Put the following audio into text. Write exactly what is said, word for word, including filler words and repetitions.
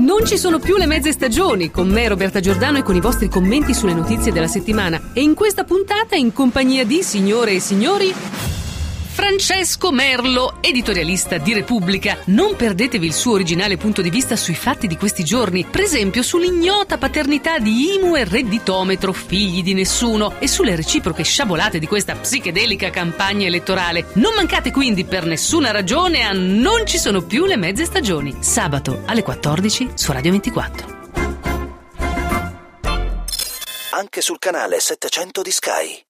Non ci sono più le mezze stagioni, con me Roberta Giordano e con i vostri commenti sulle notizie della settimana. E in questa puntata, in compagnia di, signore e signori, Francesco Merlo, editorialista di Repubblica. Non perdetevi il suo originale punto di vista sui fatti di questi giorni, per esempio sull'ignota paternità di I M U e redditometro, figli di nessuno, e sulle reciproche sciabolate di questa psichedelica campagna elettorale. Non mancate quindi per nessuna ragione a Non ci sono più le mezze stagioni, sabato alle quattordici su Radio ventiquattro. Anche sul canale settecento di Sky.